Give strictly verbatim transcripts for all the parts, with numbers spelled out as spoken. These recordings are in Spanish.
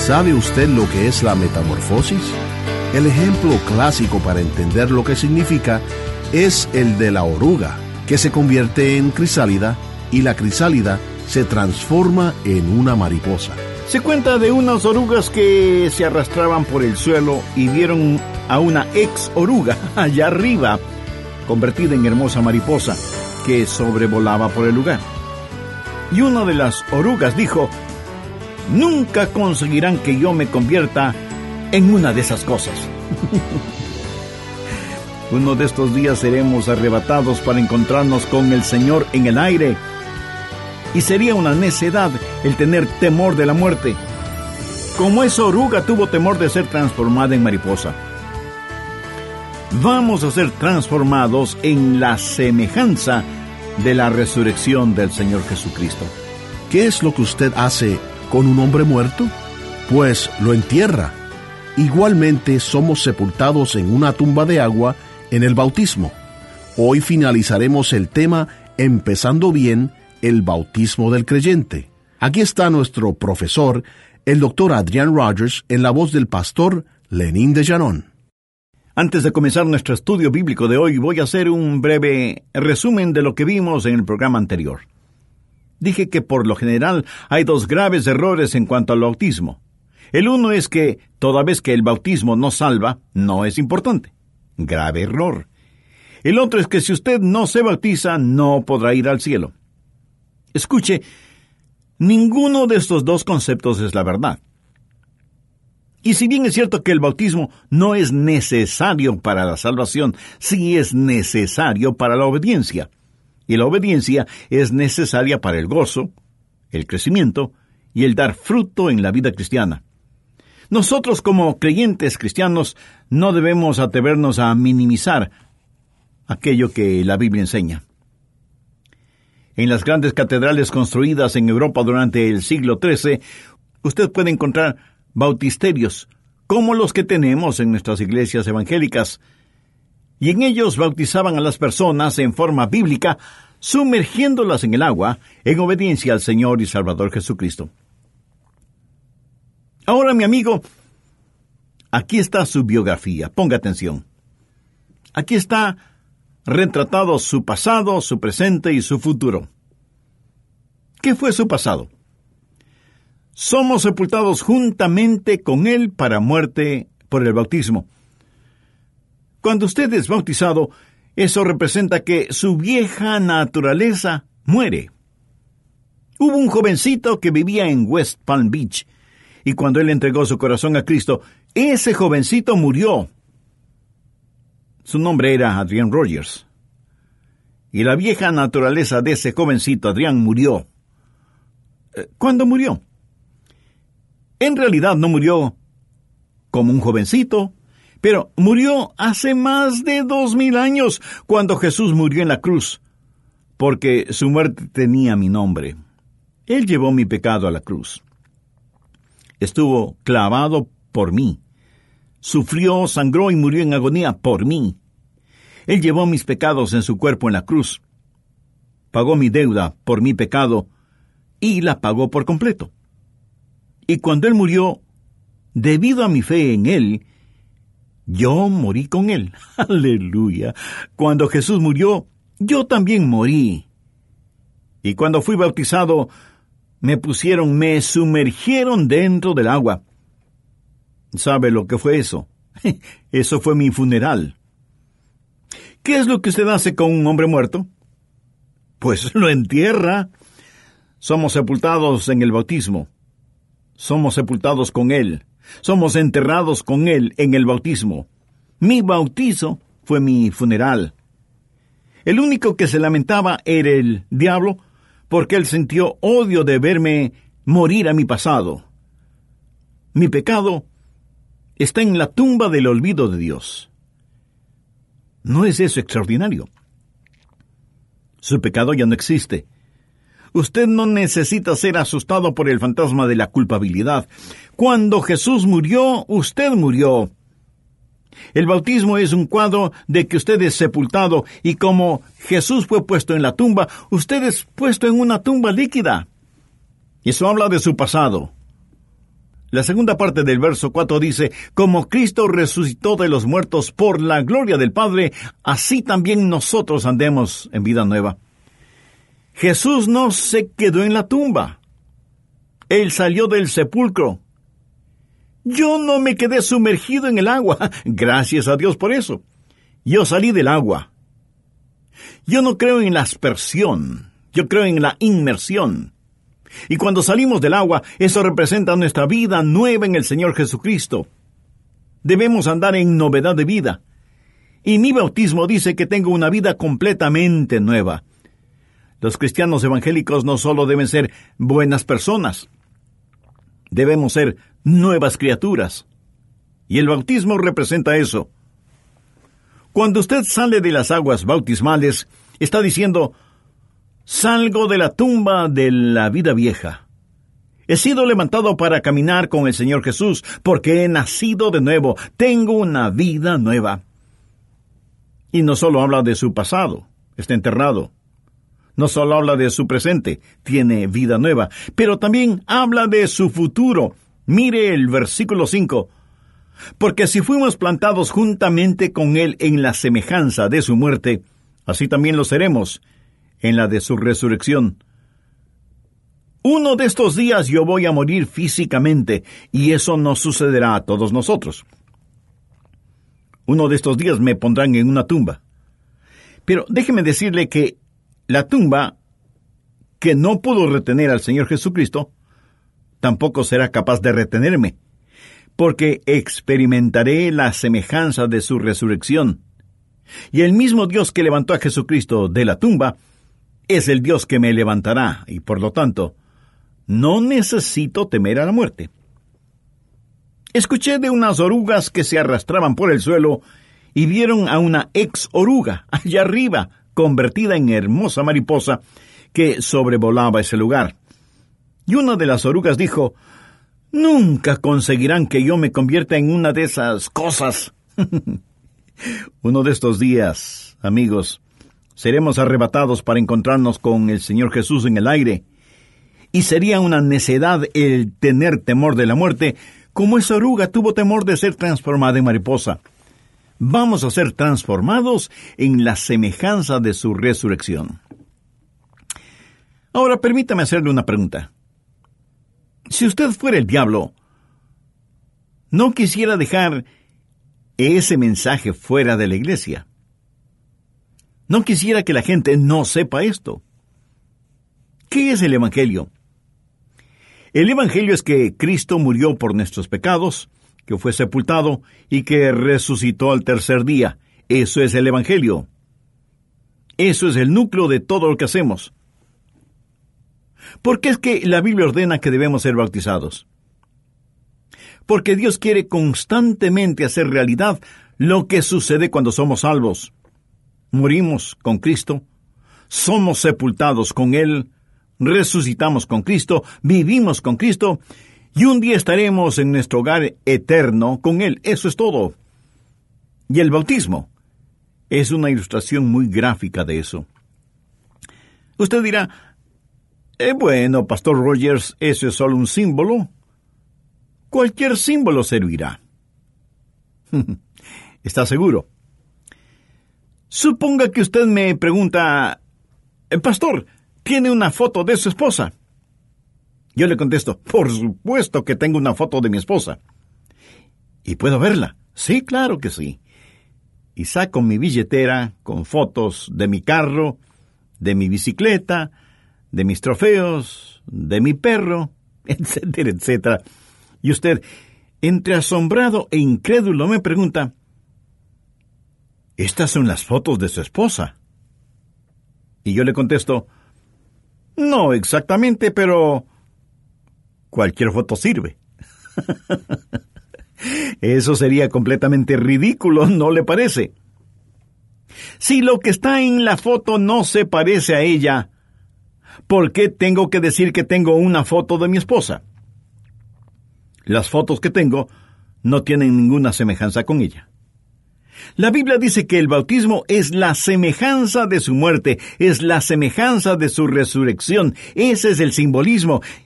¿Sabe usted lo que es la metamorfosis? El ejemplo clásico para entender lo que significa es el de la oruga, que se convierte en crisálida y la crisálida se transforma en una mariposa. Se cuenta de unas orugas que se arrastraban por el suelo y vieron a una ex oruga allá arriba, convertida en hermosa mariposa, que sobrevolaba por el lugar. Y una de las orugas dijo: nunca conseguirán que yo me convierta en una de esas cosas. Uno de estos días seremos arrebatados para encontrarnos con el Señor en el aire. Y sería una necedad el tener temor de la muerte, como esa oruga tuvo temor de ser transformada en mariposa. Vamos a ser transformados en la semejanza de la resurrección del Señor Jesucristo. ¿Qué es lo que usted hace con un hombre muerto? Pues lo entierra. Igualmente somos sepultados en una tumba de agua en el bautismo. Hoy finalizaremos el tema empezando bien el bautismo del creyente. Aquí está nuestro profesor, el doctor Adrian Rogers, en la voz del pastor Lenín de Llanón. Antes de comenzar nuestro estudio bíblico de hoy, voy a hacer un breve resumen de lo que vimos en el programa anterior. Dije que por lo general hay dos graves errores en cuanto al bautismo. El uno es que toda vez que el bautismo no salva, no es importante. Grave error. El otro es que si usted no se bautiza, no podrá ir al cielo. Escuche, ninguno de estos dos conceptos es la verdad. Y si bien es cierto que el bautismo no es necesario para la salvación, sí es necesario para la obediencia. Y la obediencia es necesaria para el gozo, el crecimiento y el dar fruto en la vida cristiana. Nosotros como creyentes cristianos no debemos atrevernos a minimizar aquello que la Biblia enseña. En las grandes catedrales construidas en Europa durante el siglo trece, usted puede encontrar bautisterios, como los que tenemos en nuestras iglesias evangélicas, y en ellos bautizaban a las personas en forma bíblica, sumergiéndolas en el agua, en obediencia al Señor y Salvador Jesucristo. Ahora, mi amigo, aquí está su biografía, ponga atención. Aquí está retratado su pasado, su presente y su futuro. ¿Qué fue su pasado? Somos sepultados juntamente con Él para muerte por el bautismo. Cuando usted es bautizado, eso representa que su vieja naturaleza muere. Hubo un jovencito que vivía en West Palm Beach, y cuando él entregó su corazón a Cristo, ese jovencito murió. Su nombre era Adrian Rogers. Y la vieja naturaleza de ese jovencito, Adrian, murió. ¿Cuándo murió? En realidad no murió como un jovencito, pero murió hace más de dos mil años, cuando Jesús murió en la cruz, porque su muerte tenía mi nombre. Él llevó mi pecado a la cruz. Estuvo clavado por mí. Sufrió, sangró y murió en agonía por mí. Él llevó mis pecados en su cuerpo en la cruz. Pagó mi deuda por mi pecado y la pagó por completo. Y cuando Él murió, debido a mi fe en Él, yo morí con Él. ¡Aleluya! Cuando Jesús murió, yo también morí. Y cuando fui bautizado, me pusieron, me sumergieron dentro del agua. ¿Sabe lo que fue eso? Eso fue mi funeral. ¿Qué es lo que usted hace con un hombre muerto? Pues lo entierra. Somos sepultados en el bautismo. Somos sepultados con Él. Somos enterrados con Él en el bautismo. Mi bautizo fue mi funeral. El único que se lamentaba era el diablo, porque él sintió odio de verme morir a mi pasado. Mi pecado está en la tumba del olvido de Dios. ¿No es eso extraordinario? Su pecado ya no existe. Usted no necesita ser asustado por el fantasma de la culpabilidad. Cuando Jesús murió, usted murió. El bautismo es un cuadro de que usted es sepultado, y como Jesús fue puesto en la tumba, usted es puesto en una tumba líquida. Eso habla de su pasado. La segunda parte del verso cuatro dice, como Cristo resucitó de los muertos por la gloria del Padre, así también nosotros andemos en vida nueva. Jesús no se quedó en la tumba. Él salió del sepulcro. Yo no me quedé sumergido en el agua. Gracias a Dios por eso. Yo salí del agua. Yo no creo en la aspersión. Yo creo en la inmersión. Y cuando salimos del agua, eso representa nuestra vida nueva en el Señor Jesucristo. Debemos andar en novedad de vida. Y mi bautismo dice que tengo una vida completamente nueva. Los cristianos evangélicos no solo deben ser buenas personas, debemos ser nuevas criaturas. Y el bautismo representa eso. Cuando usted sale de las aguas bautismales, está diciendo, salgo de la tumba de la vida vieja. He sido levantado para caminar con el Señor Jesús, porque he nacido de nuevo. Tengo una vida nueva. Y no solo habla de su pasado, está enterrado. No solo habla de su presente, tiene vida nueva, pero también habla de su futuro. Mire el versículo cinco. Porque si fuimos plantados juntamente con Él en la semejanza de su muerte, así también lo seremos en la de su resurrección. Uno de estos días yo voy a morir físicamente, y eso no sucederá a todos nosotros. Uno de estos días me pondrán en una tumba. Pero déjeme decirle que la tumba, que no pudo retener al Señor Jesucristo, tampoco será capaz de retenerme, porque experimentaré la semejanza de su resurrección. Y el mismo Dios que levantó a Jesucristo de la tumba, es el Dios que me levantará, y por lo tanto, no necesito temer a la muerte. Escuché de unas orugas que se arrastraban por el suelo, y vieron a una ex oruga, allá arriba, convertida en hermosa mariposa, que sobrevolaba ese lugar. Y una de las orugas dijo, nunca conseguirán que yo me convierta en una de esas cosas. Uno de estos días, amigos, seremos arrebatados para encontrarnos con el Señor Jesús en el aire. Y sería una necedad el tener temor de la muerte, como esa oruga tuvo temor de ser transformada en mariposa. Vamos a ser transformados en la semejanza de su resurrección. Ahora, permítame hacerle una pregunta. Si usted fuera el diablo, ¿no quisiera dejar ese mensaje fuera de la iglesia? ¿No quisiera que la gente no sepa esto? ¿Qué es el Evangelio? El Evangelio es que Cristo murió por nuestros pecados, que fue sepultado y que resucitó al tercer día. Eso es el Evangelio. Eso es el núcleo de todo lo que hacemos. ¿Por qué es que la Biblia ordena que debemos ser bautizados? Porque Dios quiere constantemente hacer realidad lo que sucede cuando somos salvos. Morimos con Cristo, somos sepultados con Él, resucitamos con Cristo, vivimos con Cristo, y un día estaremos en nuestro hogar eterno con Él. Eso es todo. Y el bautismo es una ilustración muy gráfica de eso. Usted dirá, eh, bueno, Pastor Rogers, eso es solo un símbolo. Cualquier símbolo servirá. ¿Está seguro? Suponga que usted me pregunta, Pastor, ¿tiene una foto de su esposa? Yo le contesto, por supuesto que tengo una foto de mi esposa. ¿Y puedo verla? Sí, claro que sí. Y saco mi billetera con fotos de mi carro, de mi bicicleta, de mis trofeos, de mi perro, etcétera, etcétera. Y usted, entre asombrado e incrédulo, me pregunta, ¿estas son las fotos de su esposa? Y yo le contesto, no exactamente, pero cualquier foto sirve. Eso sería completamente ridículo, ¿no le parece? Si lo que está en la foto no se parece a ella, ¿por qué tengo que decir que tengo una foto de mi esposa? Las fotos que tengo no tienen ninguna semejanza con ella. La Biblia dice que el bautismo es la semejanza de su muerte, es la semejanza de su resurrección. Ese es el simbolismo.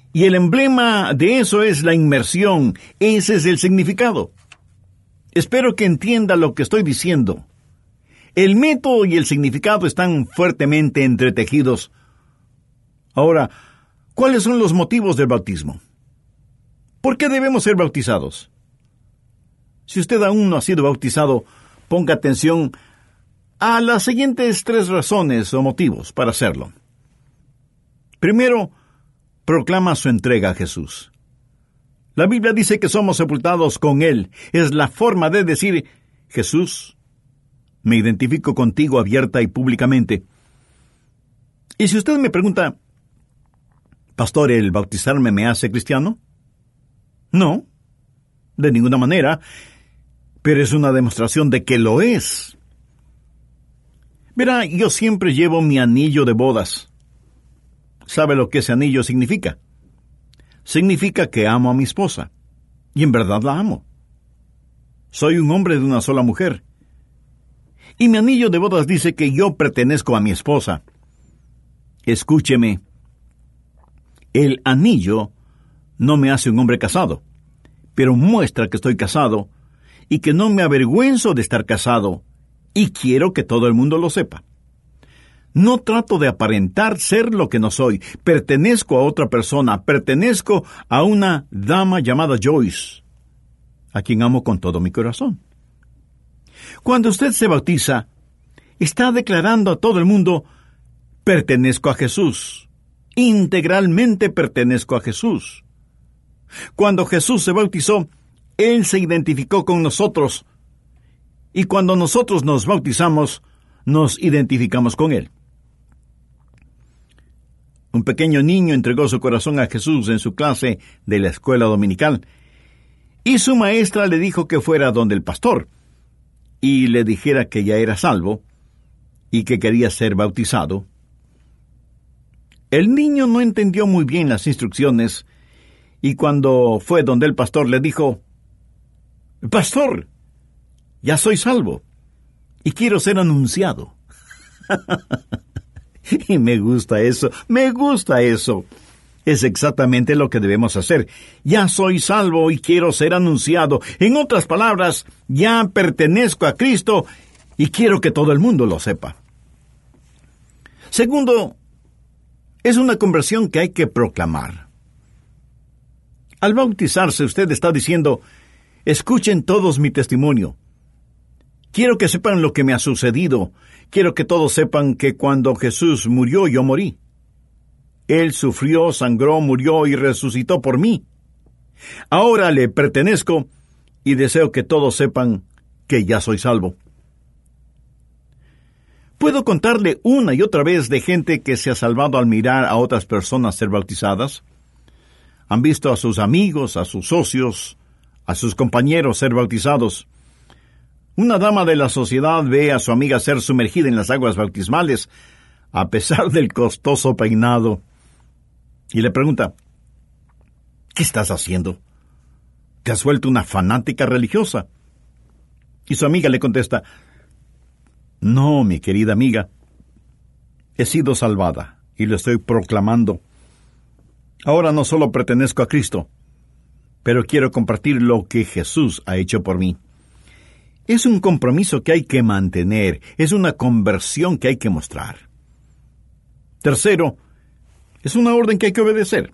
Y el emblema de eso es la inmersión. Ese es el significado. Espero que entienda lo que estoy diciendo. El método y el significado están fuertemente entretejidos. Ahora, ¿cuáles son los motivos del bautismo? ¿Por qué debemos ser bautizados? Si usted aún no ha sido bautizado, ponga atención a las siguientes tres razones o motivos para hacerlo. Primero, proclama su entrega a Jesús. La Biblia dice que somos sepultados con Él. Es la forma de decir, Jesús, me identifico contigo abierta y públicamente. Y si usted me pregunta, Pastor, ¿el bautizarme me hace cristiano? No, de ninguna manera, pero es una demostración de que lo es. Verá, yo siempre llevo mi anillo de bodas. ¿Sabe lo que ese anillo significa? Significa que amo a mi esposa, y en verdad la amo. Soy un hombre de una sola mujer. Y mi anillo de bodas dice que yo pertenezco a mi esposa. Escúcheme, el anillo no me hace un hombre casado, pero muestra que estoy casado y que no me avergüenzo de estar casado, y quiero que todo el mundo lo sepa. No trato de aparentar ser lo que no soy. Pertenezco a otra persona, pertenezco a una dama llamada Joyce, a quien amo con todo mi corazón. Cuando usted se bautiza, está declarando a todo el mundo, pertenezco a Jesús, integralmente pertenezco a Jesús. Cuando Jesús se bautizó, Él se identificó con nosotros, y cuando nosotros nos bautizamos, nos identificamos con Él. Un pequeño niño entregó su corazón a Jesús en su clase de la escuela dominical, y su maestra le dijo que fuera donde el pastor, y le dijera que ya era salvo, y que quería ser bautizado. El niño no entendió muy bien las instrucciones, y cuando fue donde el pastor le dijo, Pastor, ya soy salvo, y quiero ser anunciado. Y me gusta eso, me gusta eso. Es exactamente lo que debemos hacer. Ya soy salvo y quiero ser anunciado. En otras palabras, ya pertenezco a Cristo y quiero que todo el mundo lo sepa. Segundo, es una conversión que hay que proclamar. Al bautizarse, usted está diciendo, escuchen todos mi testimonio. Quiero que sepan lo que me ha sucedido. Quiero que todos sepan que cuando Jesús murió, yo morí. Él sufrió, sangró, murió y resucitó por mí. Ahora le pertenezco y deseo que todos sepan que ya soy salvo. ¿Puedo contarle una y otra vez de gente que se ha salvado al mirar a otras personas ser bautizadas? Han visto a sus amigos, a sus socios, a sus compañeros ser bautizados. Una dama de la sociedad ve a su amiga ser sumergida en las aguas bautismales, a pesar del costoso peinado, y le pregunta, ¿qué estás haciendo? ¿Te has vuelto una fanática religiosa? Y su amiga le contesta, no, mi querida amiga, he sido salvada y lo estoy proclamando. Ahora no solo pertenezco a Cristo, pero quiero compartir lo que Jesús ha hecho por mí. Es un compromiso que hay que mantener, es una conversión que hay que mostrar. Tercero, es una orden que hay que obedecer.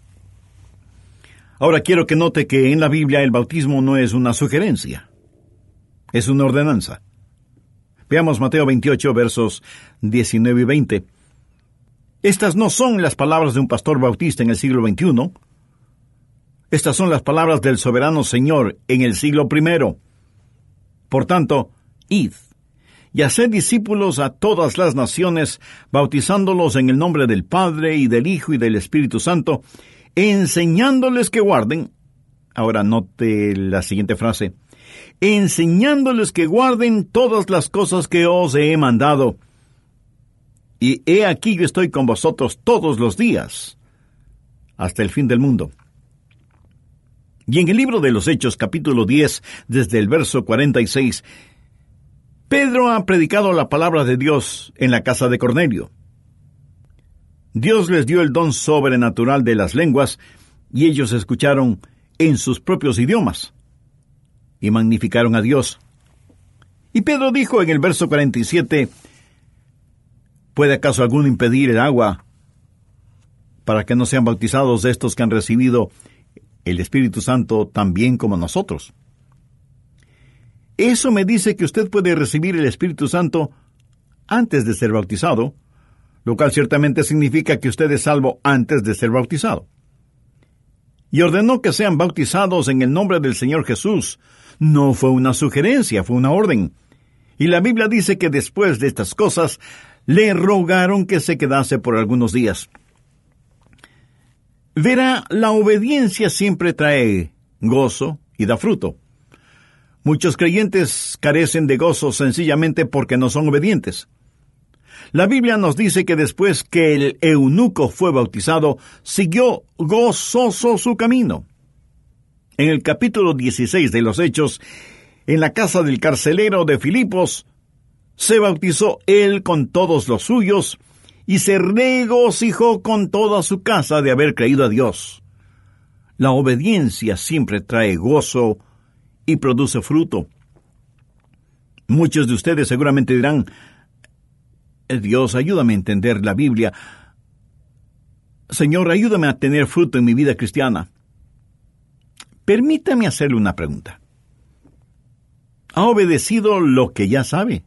Ahora quiero que note que en la Biblia el bautismo no es una sugerencia, es una ordenanza. Veamos Mateo veintiocho, versos diecinueve y veinte. Estas no son las palabras de un pastor bautista en el siglo veintiuno. Estas son las palabras del soberano Señor en el siglo primero. Por tanto, id, y haced discípulos a todas las naciones, bautizándolos en el nombre del Padre, y del Hijo, y del Espíritu Santo, enseñándoles que guarden, ahora note la siguiente frase, enseñándoles que guarden todas las cosas que os he mandado. Y he aquí yo estoy con vosotros todos los días, hasta el fin del mundo. Y en el libro de los Hechos, capítulo diez, desde el verso cuarenta y seis, Pedro ha predicado la palabra de Dios en la casa de Cornelio. Dios les dio el don sobrenatural de las lenguas, y ellos escucharon en sus propios idiomas, y magnificaron a Dios. Y Pedro dijo en el verso cuarenta y siete, ¿puede acaso alguno impedir el agua para que no sean bautizados estos que han recibido el Espíritu Santo tan bien como nosotros? Eso me dice que usted puede recibir el Espíritu Santo antes de ser bautizado, lo cual ciertamente significa que usted es salvo antes de ser bautizado. Y ordenó que sean bautizados en el nombre del Señor Jesús. No fue una sugerencia, fue una orden. Y la Biblia dice que después de estas cosas, le rogaron que se quedase por algunos días. Verá, la obediencia siempre trae gozo y da fruto. Muchos creyentes carecen de gozo sencillamente porque no son obedientes. La Biblia nos dice que después que el eunuco fue bautizado, siguió gozoso su camino. En el capítulo dieciséis de los Hechos, en la casa del carcelero de Filipos, se bautizó él con todos los suyos, y se regocijó con toda su casa de haber creído a Dios. La obediencia siempre trae gozo y produce fruto. Muchos de ustedes seguramente dirán, Dios, ayúdame a entender la Biblia. Señor, ayúdame a tener fruto en mi vida cristiana. Permítame hacerle una pregunta. ¿Ha obedecido lo que ya sabe?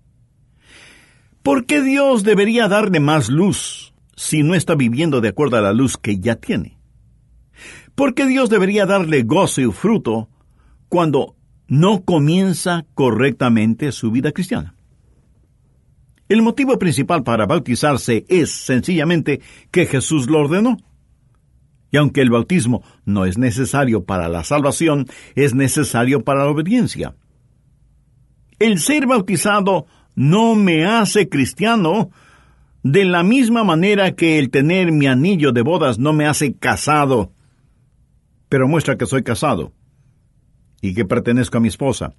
¿Por qué Dios debería darle más luz si no está viviendo de acuerdo a la luz que ya tiene? ¿Por qué Dios debería darle gozo y fruto cuando no comienza correctamente su vida cristiana? El motivo principal para bautizarse es sencillamente que Jesús lo ordenó. Y aunque el bautismo no es necesario para la salvación, es necesario para la obediencia. El ser bautizado no me hace cristiano de la misma manera que el tener mi anillo de bodas no me hace casado, pero muestra que soy casado y que pertenezco a mi esposa.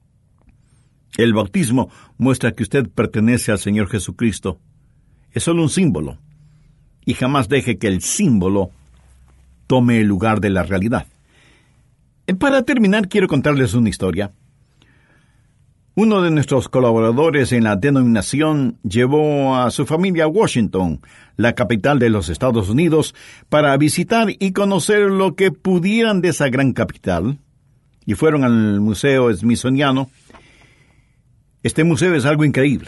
El bautismo muestra que usted pertenece al Señor Jesucristo. Es solo un símbolo, y jamás deje que el símbolo tome el lugar de la realidad. Para terminar, quiero contarles una historia. Uno de nuestros colaboradores en la denominación llevó a su familia a Washington, la capital de los Estados Unidos, para visitar y conocer lo que pudieran de esa gran capital, y fueron al Museo Smithsoniano. Este museo es algo increíble.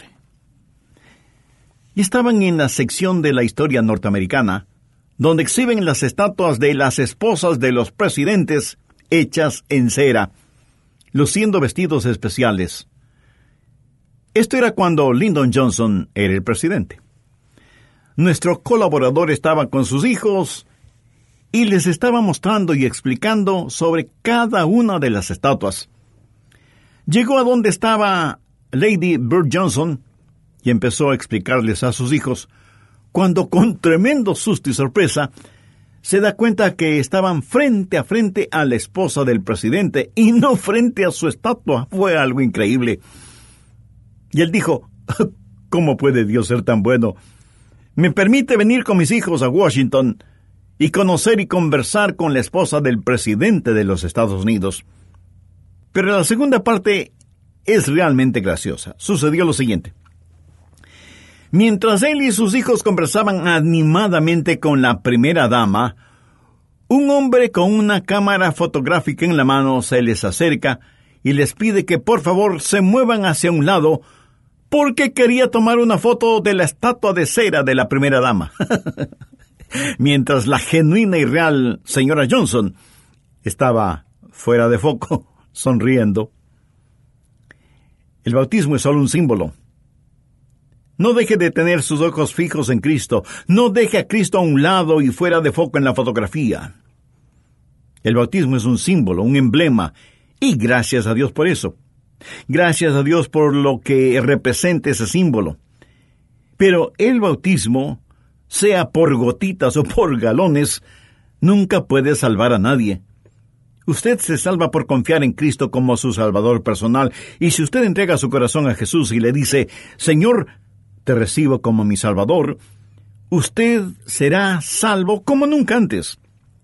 Y estaban en la sección de la historia norteamericana, donde exhiben las estatuas de las esposas de los presidentes hechas en cera, luciendo vestidos especiales. Esto era cuando Lyndon Johnson era el presidente. Nuestro colaborador estaba con sus hijos y les estaba mostrando y explicando sobre cada una de las estatuas. Llegó a donde estaba Lady Bird Johnson y empezó a explicarles a sus hijos, cuando con tremendo susto y sorpresa se da cuenta que estaban frente a frente a la esposa del presidente y no frente a su estatua. Fue algo increíble. Y él dijo, ¿cómo puede Dios ser tan bueno? Me permite venir con mis hijos a Washington y conocer y conversar con la esposa del presidente de los Estados Unidos. Pero la segunda parte es realmente graciosa. Sucedió lo siguiente. Mientras él y sus hijos conversaban animadamente con la primera dama, un hombre con una cámara fotográfica en la mano se les acerca y les pide que por favor se muevan hacia un lado porque quería tomar una foto de la estatua de cera de la primera dama. Mientras la genuina y real señora Johnson estaba fuera de foco, sonriendo. El bautismo es solo un símbolo. No deje de tener sus ojos fijos en Cristo. No deje a Cristo a un lado y fuera de foco en la fotografía. El bautismo es un símbolo, un emblema, y gracias a Dios por eso. Gracias a Dios por lo que representa ese símbolo. Pero el bautismo, sea por gotitas o por galones, nunca puede salvar a nadie. Usted se salva por confiar en Cristo como su Salvador personal, y si usted entrega su corazón a Jesús y le dice, Señor, te recibo como mi Salvador, usted será salvo como nunca antes.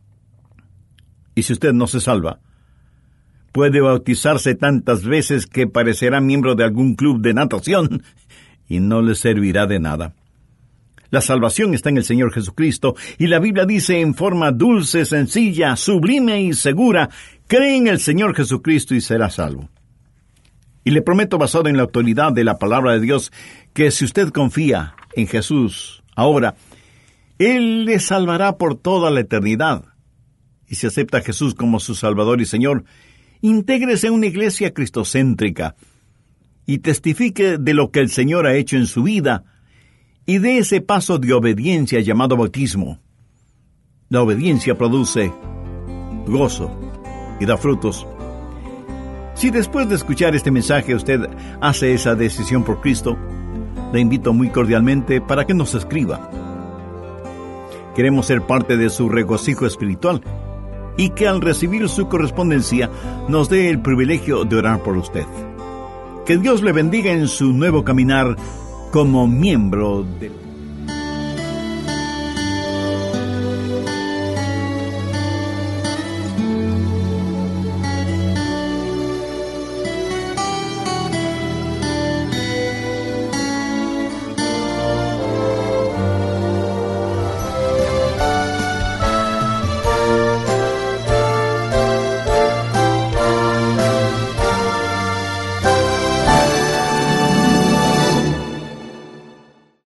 Y si usted no se salva, puede bautizarse tantas veces que parecerá miembro de algún club de natación y no le servirá de nada. La salvación está en el Señor Jesucristo, y la Biblia dice en forma dulce, sencilla, sublime y segura: cree en el Señor Jesucristo y será salvo. Y le prometo, basado en la autoridad de la palabra de Dios, que si usted confía en Jesús ahora, Él le salvará por toda la eternidad. Y si acepta a Jesús como su Salvador y Señor, intégrese en una iglesia cristocéntrica y testifique de lo que el Señor ha hecho en su vida, y dé ese paso de obediencia llamado bautismo. La obediencia produce gozo y da frutos. Si después de escuchar este mensaje usted hace esa decisión por Cristo, le invito muy cordialmente para que nos escriba. Queremos ser parte de su regocijo espiritual y que al recibir su correspondencia nos dé el privilegio de orar por usted. Que Dios le bendiga en su nuevo caminar como miembro del